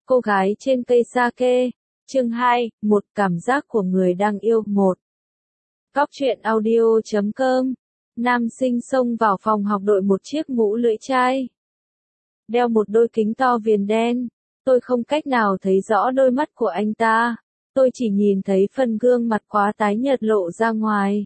Cô gái trên cây sake. Chương 2, một cảm giác của người đang yêu. 1. Góc truyện audio.com. Nam sinh xông vào phòng học đội một chiếc mũ lưỡi chai. Đeo một đôi kính to viền đen. Tôi không cách nào thấy rõ đôi mắt của anh ta. Tôi chỉ nhìn thấy phần gương mặt quá tái nhợt lộ ra ngoài.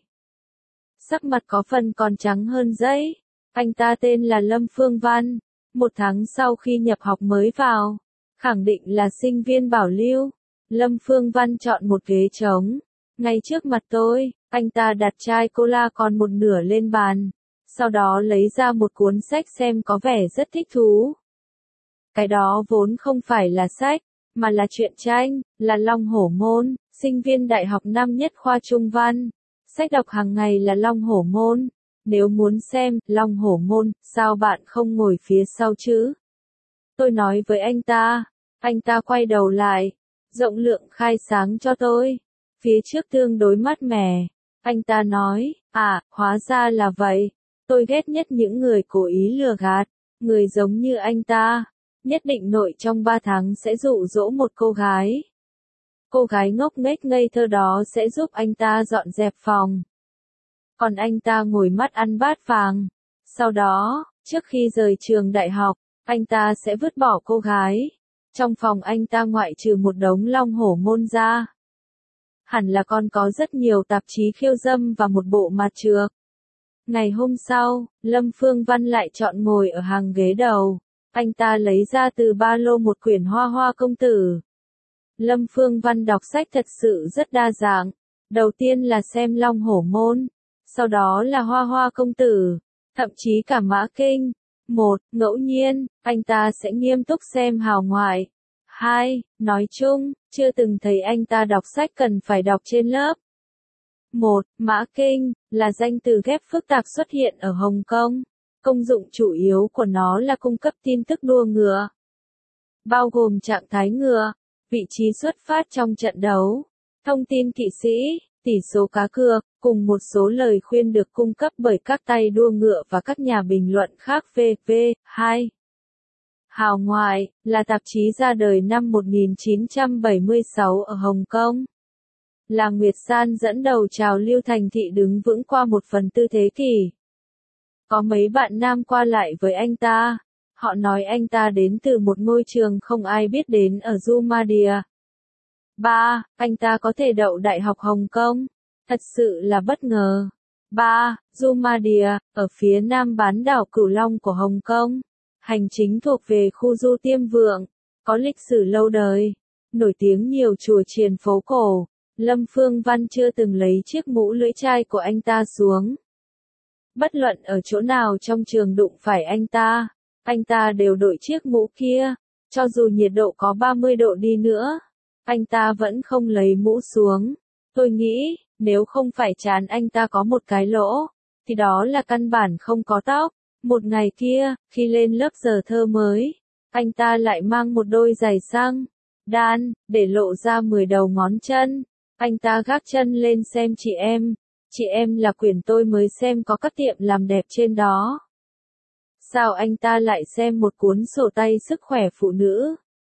Sắc mặt có phần còn trắng hơn giấy. Anh ta tên là Lâm Phương Văn. 1 tháng sau khi nhập học mới vào. Khẳng định là sinh viên bảo lưu. Lâm Phương Văn chọn một ghế trống. Ngay trước mặt tôi, anh ta đặt chai cola còn một nửa lên bàn. Sau đó lấy ra một cuốn sách xem có vẻ rất thích thú. Cái đó vốn không phải là sách, mà là truyện tranh, là Long Hổ Môn, sinh viên đại học năm nhất khoa Trung Văn. Sách đọc hàng ngày là Long Hổ Môn. Nếu muốn xem Long Hổ Môn, sao bạn không ngồi phía sau chứ? Tôi nói với anh ta quay đầu lại, rộng lượng khai sáng cho tôi. Phía trước tương đối mát mẻ. Anh ta nói, hóa ra là vậy. Tôi ghét nhất những người cố ý lừa gạt. Người giống như anh ta, nhất định nội trong 3 tháng sẽ dụ dỗ một cô gái. Cô gái ngốc nghếch ngây thơ đó sẽ giúp anh ta dọn dẹp phòng. Còn anh ta ngồi mắt ăn bát vàng. Sau đó, trước khi rời trường đại học, anh ta sẽ vứt bỏ cô gái. Trong phòng anh ta ngoại trừ một đống Long Hổ Môn ra, hẳn là còn có rất nhiều tạp chí khiêu dâm và một bộ mặt trược. Ngày hôm sau, Lâm Phương Văn lại chọn ngồi ở hàng ghế đầu. Anh ta lấy ra từ ba lô một quyển Hoa Hoa Công Tử. Lâm Phương Văn đọc sách thật sự rất đa dạng. Đầu tiên là xem Long Hổ Môn, sau đó là Hoa Hoa Công Tử, thậm chí cả Mã Kinh. 1. Ngẫu nhiên, anh ta sẽ nghiêm túc xem hào ngoại. 2. Nói chung, chưa từng thấy anh ta đọc sách cần phải đọc trên lớp. 1. Mã Kinh, là danh từ ghép phức tạp xuất hiện ở Hồng Kông. Công dụng chủ yếu của nó là cung cấp tin tức đua ngựa, bao gồm trạng thái ngựa, vị trí xuất phát trong trận đấu, thông tin kỵ sĩ, tỷ số cá cược, cùng một số lời khuyên được cung cấp bởi các tay đua ngựa và các nhà bình luận khác. V.V. 2. Hào ngoại, là tạp chí ra đời năm 1976 ở Hồng Kông. Là Nguyệt San dẫn đầu trào lưu thành thị đứng vững qua 1/4 thế kỷ. Có mấy bạn nam qua lại với anh ta. Họ nói anh ta đến từ một ngôi trường không ai biết đến ở Jumadia. 3. Anh ta có thể đậu Đại học Hồng Kông. Thật sự là bất ngờ. 3. Jumadia, ở phía nam bán đảo Cửu Long của Hồng Kông. Hành chính thuộc về khu Du Tiêm Vượng. Có lịch sử lâu đời. Nổi tiếng nhiều chùa chiền phố cổ. Lâm Phương Văn chưa từng lấy chiếc mũ lưỡi chai của anh ta xuống. Bất luận ở chỗ nào trong trường đụng phải anh ta đều đội chiếc mũ kia. Cho dù nhiệt độ có 30 độ đi nữa, anh ta vẫn không lấy mũ xuống. Tôi nghĩ, nếu không phải trán anh ta có một cái lỗ, thì đó là căn bản không có tóc. Một ngày kia, khi lên lớp giờ thơ mới, anh ta lại mang một đôi giày xăng đan, để lộ ra 10 đầu ngón chân. Anh ta gác chân lên xem Chị Em. Chị Em là quyển tôi mới xem có các tiệm làm đẹp trên đó. Sao anh ta lại xem một cuốn sổ tay sức khỏe phụ nữ?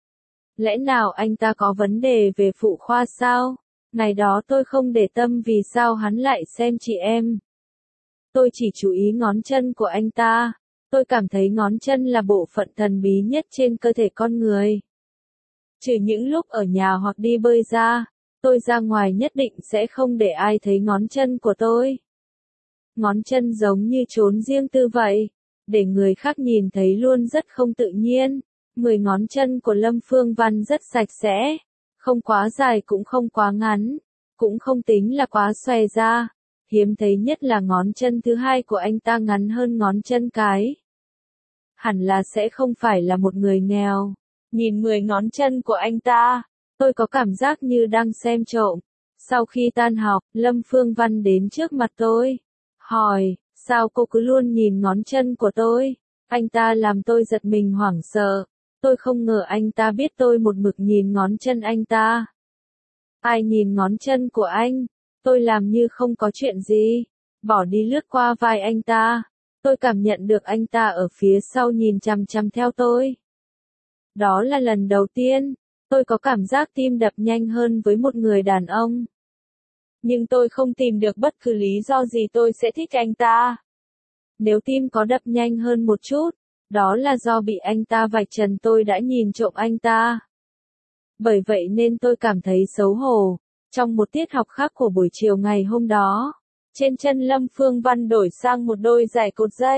Lẽ nào anh ta có vấn đề về phụ khoa sao? Ngày đó tôi không để tâm vì sao hắn lại xem Chị Em. Tôi chỉ chú ý ngón chân của anh ta. Tôi cảm thấy ngón chân là bộ phận thần bí nhất trên cơ thể con người. Trừ những lúc ở nhà hoặc đi bơi ra, tôi ra ngoài nhất định sẽ không để ai thấy ngón chân của tôi. Ngón chân giống như trốn riêng tư vậy. Để người khác nhìn thấy luôn rất không tự nhiên. 10 ngón chân của Lâm Phương Văn rất sạch sẽ. Không quá dài cũng không quá ngắn. Cũng không tính là quá xòe ra. Hiếm thấy nhất là ngón chân thứ hai của anh ta ngắn hơn ngón chân cái. Hẳn là sẽ không phải là một người nghèo. Nhìn 10 ngón chân của anh ta, tôi có cảm giác như đang xem trộm. Sau khi tan học, Lâm Phương Văn đến trước mặt tôi. Hỏi, sao cô cứ luôn nhìn ngón chân của tôi? Anh ta làm tôi giật mình hoảng sợ. Tôi không ngờ anh ta biết tôi một mực nhìn ngón chân anh ta. Ai nhìn ngón chân của anh? Tôi làm như không có chuyện gì. Bỏ đi lướt qua vai anh ta. Tôi cảm nhận được anh ta ở phía sau nhìn chằm chằm theo tôi. Đó là lần đầu tiên, tôi có cảm giác tim đập nhanh hơn với một người đàn ông. Nhưng tôi không tìm được bất cứ lý do gì tôi sẽ thích anh ta. Nếu tim có đập nhanh hơn một chút, đó là do bị anh ta vạch trần tôi đã nhìn trộm anh ta. Bởi vậy nên tôi cảm thấy xấu hổ. Trong một tiết học khác của buổi chiều ngày hôm đó, trên chân Lâm Phương Văn đổi sang một đôi giày cột dây.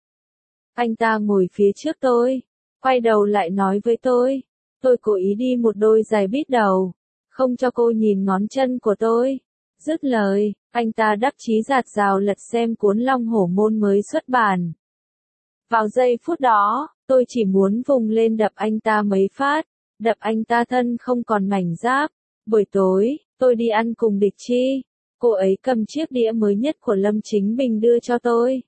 Anh ta ngồi phía trước tôi, quay đầu lại nói với tôi cố ý đi một đôi giày bít đầu, không cho cô nhìn ngón chân của tôi. Dứt lời, anh ta đắc chí dạt dào lật xem cuốn Long Hổ Môn mới xuất bản. Vào giây phút đó, tôi chỉ muốn vùng lên đập anh ta mấy phát, đập anh ta thân không còn mảnh giáp. Buổi tối, tôi đi ăn cùng Địch Chi. Cô ấy cầm chiếc đĩa mới nhất của Lâm Chính Bình đưa cho tôi.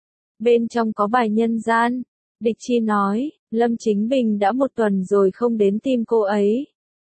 Bên trong có bài nhân gian. Địch Chi nói, Lâm Chính Bình đã 1 tuần rồi không đến tìm cô ấy.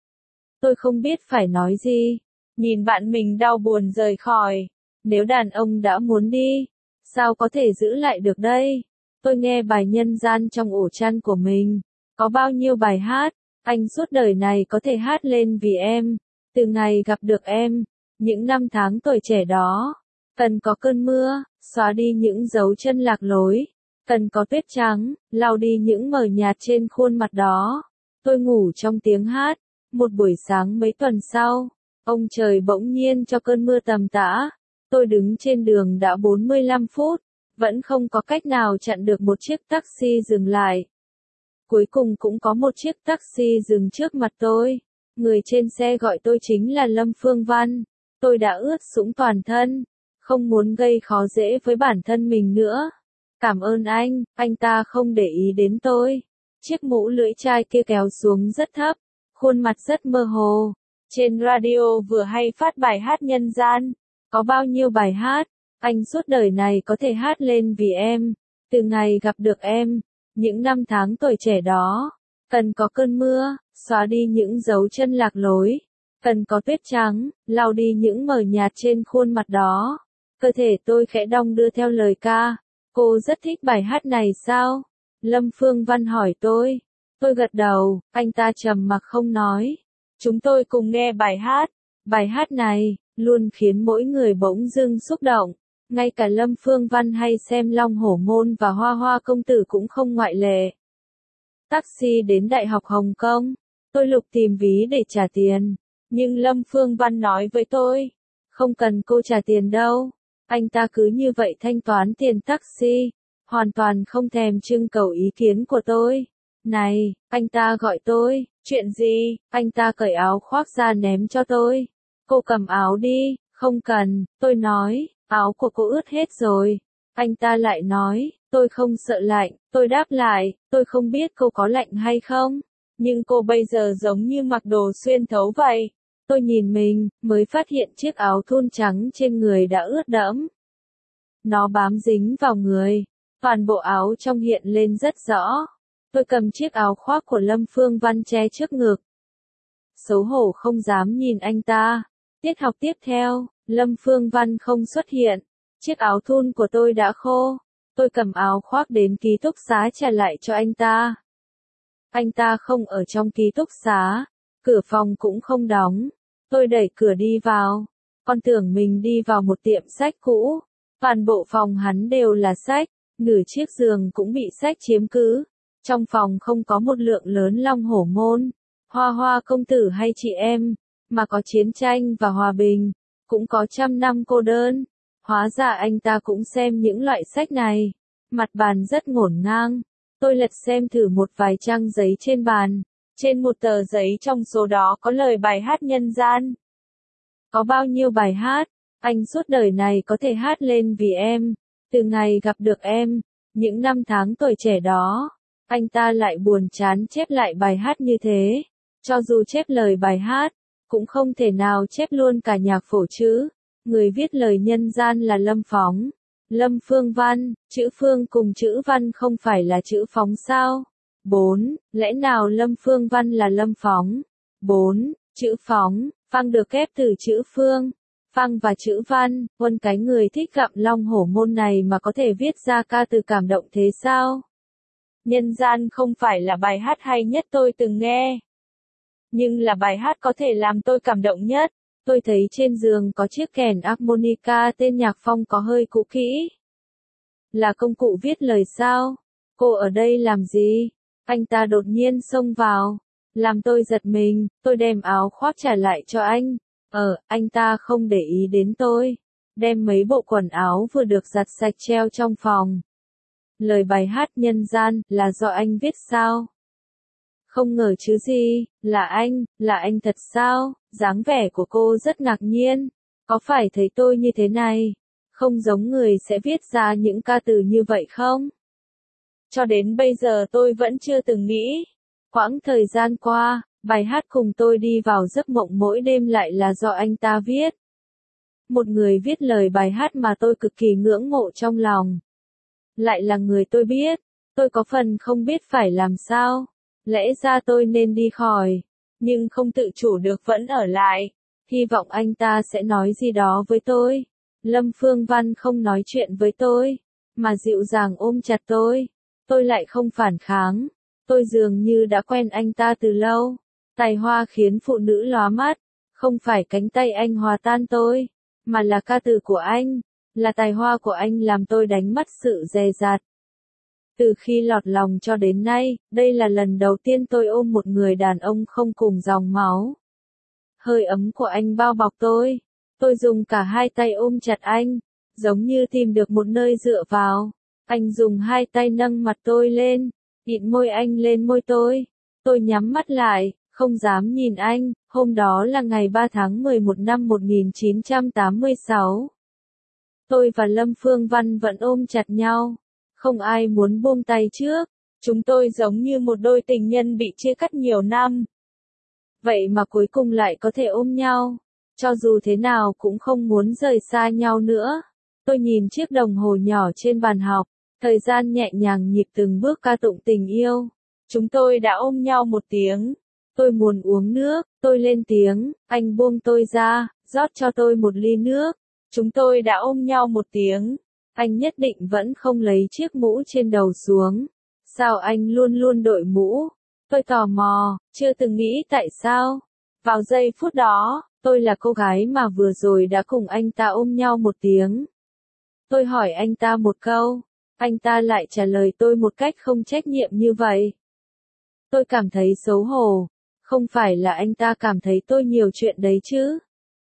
Tôi không biết phải nói gì. Nhìn bạn mình đau buồn rời khỏi. Nếu đàn ông đã muốn đi, sao có thể giữ lại được đây? Tôi nghe bài nhân gian trong ổ chăn của mình. Có bao nhiêu bài hát, anh suốt đời này có thể hát lên vì em. Từ ngày gặp được em, những năm tháng tuổi trẻ đó. Cần có cơn mưa, xóa đi những dấu chân lạc lối. Cần có tuyết trắng, lau đi những mờ nhạt trên khuôn mặt đó. Tôi ngủ trong tiếng hát. Một buổi sáng mấy tuần sau, ông trời bỗng nhiên cho cơn mưa tầm tã. Tôi đứng trên đường đã 45 phút, vẫn không có cách nào chặn được một chiếc taxi dừng lại. Cuối cùng cũng có một chiếc taxi dừng trước mặt tôi. Người trên xe gọi tôi chính là Lâm Phương Văn. Tôi đã ướt sũng toàn thân, không muốn gây khó dễ với bản thân mình nữa. Cảm ơn anh ta không để ý đến tôi. Chiếc mũ lưỡi chai kia kéo xuống rất thấp, khuôn mặt rất mơ hồ. Trên radio vừa hay phát bài hát nhân gian. Có bao nhiêu bài hát, anh suốt đời này có thể hát lên vì em. Từ ngày gặp được em, những năm tháng tuổi trẻ đó. Cần có cơn mưa, xóa đi những dấu chân lạc lối. Cần có tuyết trắng, lau đi những mờ nhạt trên khuôn mặt đó. Cơ thể tôi khẽ đong đưa theo lời ca. Cô rất thích bài hát này sao? Lâm Phương Văn hỏi tôi. Tôi gật đầu, anh ta trầm mặc không nói. Chúng tôi cùng nghe bài hát. Bài hát này, luôn khiến mỗi người bỗng dưng xúc động. Ngay cả Lâm Phương Văn hay xem Long Hổ Môn và Hoa Hoa Công Tử cũng không ngoại lệ. Taxi đến Đại học Hồng Kông. Tôi lục tìm ví để trả tiền. Nhưng Lâm Phương Văn nói với tôi. Không cần cô trả tiền đâu. Anh ta cứ như vậy thanh toán tiền taxi. Hoàn toàn không thèm trưng cầu ý kiến của tôi. Này, anh ta gọi tôi. Chuyện gì? Anh ta cởi áo khoác ra ném cho tôi. Cô cầm áo đi. Không cần, tôi nói. Áo của cô ướt hết rồi. Anh ta lại nói, tôi không sợ lạnh. Tôi đáp lại, tôi không biết cô có lạnh hay không. Nhưng cô bây giờ giống như mặc đồ xuyên thấu vậy. Tôi nhìn mình, mới phát hiện chiếc áo thun trắng trên người đã ướt đẫm. Nó bám dính vào người. Toàn bộ áo trong hiện lên rất rõ. Tôi cầm chiếc áo khoác của Lâm Phương Văn che trước ngực. Xấu hổ không dám nhìn anh ta. Tiết học tiếp theo, Lâm Phương Văn không xuất hiện. Chiếc áo thun của tôi đã khô. Tôi cầm áo khoác đến ký túc xá trả lại cho anh ta. Anh ta không ở trong ký túc xá. Cửa phòng cũng không đóng. Tôi đẩy cửa đi vào. Con tưởng mình đi vào một tiệm sách cũ. Toàn bộ phòng hắn đều là sách. Nửa chiếc giường cũng bị sách chiếm cứ. Trong phòng không có một lượng lớn Long Hổ Môn, Hoa Hoa Công Tử hay chị em, mà có chiến tranh và hòa bình, cũng có 100 năm cô đơn. Hóa ra anh ta cũng xem những loại sách này. Mặt bàn rất ngổn ngang. Tôi lật xem thử một vài trang giấy trên bàn. Trên một tờ giấy trong số đó có lời bài hát nhân gian. Có bao nhiêu bài hát, anh suốt đời này có thể hát lên vì em. Từ ngày gặp được em, những năm tháng tuổi trẻ đó. Anh ta lại buồn chán chép lại bài hát như thế. Cho dù chép lời bài hát, cũng không thể nào chép luôn cả nhạc phổ chữ. Người viết lời nhân gian là Lâm Phóng. Lâm Phương Văn, chữ Phương cùng chữ Văn không phải là chữ Phóng sao? 4. Lẽ nào Lâm Phương Văn là Lâm Phóng? 4. Chữ Phóng, phang được ghép từ chữ Phương. Phang và chữ Văn, quân cái người thích gặm Long Hổ Môn này mà có thể viết ra ca từ cảm động thế sao? Nhân gian không phải là bài hát hay nhất tôi từng nghe. Nhưng là bài hát có thể làm tôi cảm động nhất. Tôi thấy trên giường có chiếc kèn harmonica tên Nhạc Phong có hơi cũ kỹ. Là công cụ viết lời sao? Cô ở đây làm gì? Anh ta đột nhiên xông vào. Làm tôi giật mình, tôi đem áo khoác trả lại cho anh. Anh ta không để ý đến tôi. Đem mấy bộ quần áo vừa được giặt sạch treo trong phòng. Lời bài hát nhân gian là do anh viết sao? Không ngờ chứ gì, là anh thật sao? Dáng vẻ của cô rất ngạc nhiên. Có phải thấy tôi như thế này? Không giống người sẽ viết ra những ca từ như vậy không? Cho đến bây giờ tôi vẫn chưa từng nghĩ. Quãng thời gian qua, bài hát cùng tôi đi vào giấc mộng mỗi đêm lại là do anh ta viết. Một người viết lời bài hát mà tôi cực kỳ ngưỡng mộ trong lòng. Lại là người tôi biết, tôi có phần không biết phải làm sao. Lẽ ra tôi nên đi khỏi, nhưng không tự chủ được vẫn ở lại. Hy vọng anh ta sẽ nói gì đó với tôi. Lâm Phương Văn không nói chuyện với tôi, mà dịu dàng ôm chặt tôi. Tôi lại không phản kháng. Tôi dường như đã quen anh ta từ lâu. Tài hoa khiến phụ nữ lóa mắt. Không phải cánh tay anh hòa tan tôi, mà là ca từ của anh. Là tài hoa của anh làm tôi đánh mất sự dè dặt. Từ khi lọt lòng cho đến nay, đây là lần đầu tiên tôi ôm một người đàn ông không cùng dòng máu. Hơi ấm của anh bao bọc tôi. Tôi dùng cả hai tay ôm chặt anh, giống như tìm được một nơi dựa vào. Anh dùng hai tay nâng mặt tôi lên, ịn môi anh lên môi tôi. Tôi nhắm mắt lại, không dám nhìn anh. Hôm đó là ngày 3 tháng 11 năm 1986. Tôi và Lâm Phương Văn vẫn ôm chặt nhau. Không ai muốn buông tay trước. Chúng tôi giống như một đôi tình nhân bị chia cắt nhiều năm. Vậy mà cuối cùng lại có thể ôm nhau. Cho dù thế nào cũng không muốn rời xa nhau nữa. Tôi nhìn chiếc đồng hồ nhỏ trên bàn học. Thời gian nhẹ nhàng nhịp từng bước ca tụng tình yêu. Chúng tôi đã ôm nhau 1 tiếng. Tôi muốn uống nước. Tôi lên tiếng. Anh buông tôi ra, rót cho tôi 1 ly nước. Chúng tôi đã ôm nhau 1 tiếng. Anh nhất định vẫn không lấy chiếc mũ trên đầu xuống. Sao anh luôn luôn đội mũ? Tôi tò mò, chưa từng nghĩ tại sao. Vào giây phút đó, tôi là cô gái mà vừa rồi đã cùng anh ta ôm nhau 1 tiếng. Tôi hỏi anh ta một câu. Anh ta lại trả lời tôi một cách không trách nhiệm như vậy. Tôi cảm thấy xấu hổ. Không phải là anh ta cảm thấy tôi nhiều chuyện đấy chứ.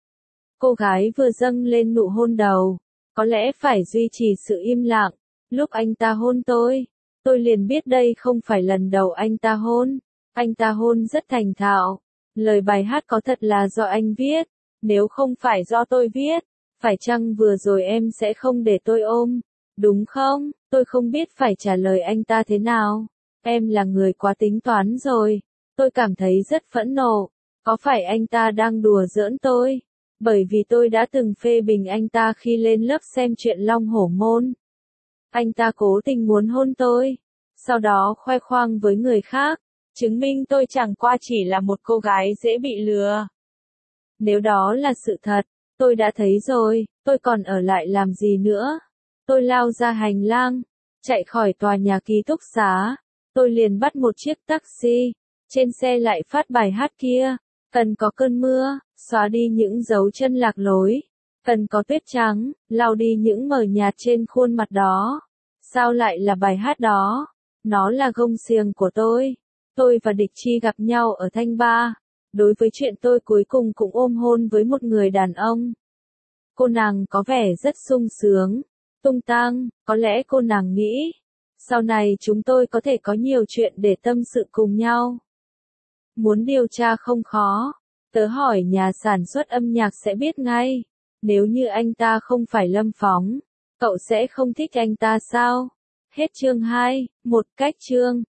Cô gái vừa dâng lên nụ hôn đầu. Có lẽ phải duy trì sự im lặng. Lúc anh ta hôn tôi liền biết đây không phải lần đầu anh ta hôn. Anh ta hôn rất thành thạo. Lời bài hát có thật là do anh viết. Nếu không phải do tôi viết, phải chăng vừa rồi em sẽ không để tôi ôm, đúng không? Tôi không biết phải trả lời anh ta thế nào. Em là người quá tính toán rồi. Tôi cảm thấy rất phẫn nộ. Có phải anh ta đang đùa giỡn tôi? Bởi vì tôi đã từng phê bình anh ta khi lên lớp xem chuyện Long Hổ Môn. Anh ta cố tình muốn hôn tôi. Sau đó khoe khoang với người khác. Chứng minh tôi chẳng qua chỉ là một cô gái dễ bị lừa. Nếu đó là sự thật, tôi đã thấy rồi, tôi còn ở lại làm gì nữa. Tôi lao ra hành lang, chạy khỏi tòa nhà ký túc xá. Tôi liền bắt một chiếc taxi. Trên xe lại phát bài hát kia. Cần có cơn mưa, xóa đi những dấu chân lạc lối. Cần có tuyết trắng, lau đi những mờ nhạt trên khuôn mặt đó. Sao lại là bài hát đó? Nó là gông xiềng của tôi. Tôi và Địch Chi gặp nhau ở Thanh Ba. Đối với chuyện tôi cuối cùng cũng ôm hôn với một người đàn ông. Cô nàng có vẻ rất sung sướng, tung tăng, có lẽ cô nàng nghĩ. Sau này chúng tôi có thể có nhiều chuyện để tâm sự cùng nhau. Muốn điều tra không khó. Tớ hỏi nhà sản xuất âm nhạc sẽ biết ngay. Nếu như anh ta không phải Lâm Phóng, cậu sẽ không thích anh ta sao? Hết chương 2, một cách chương.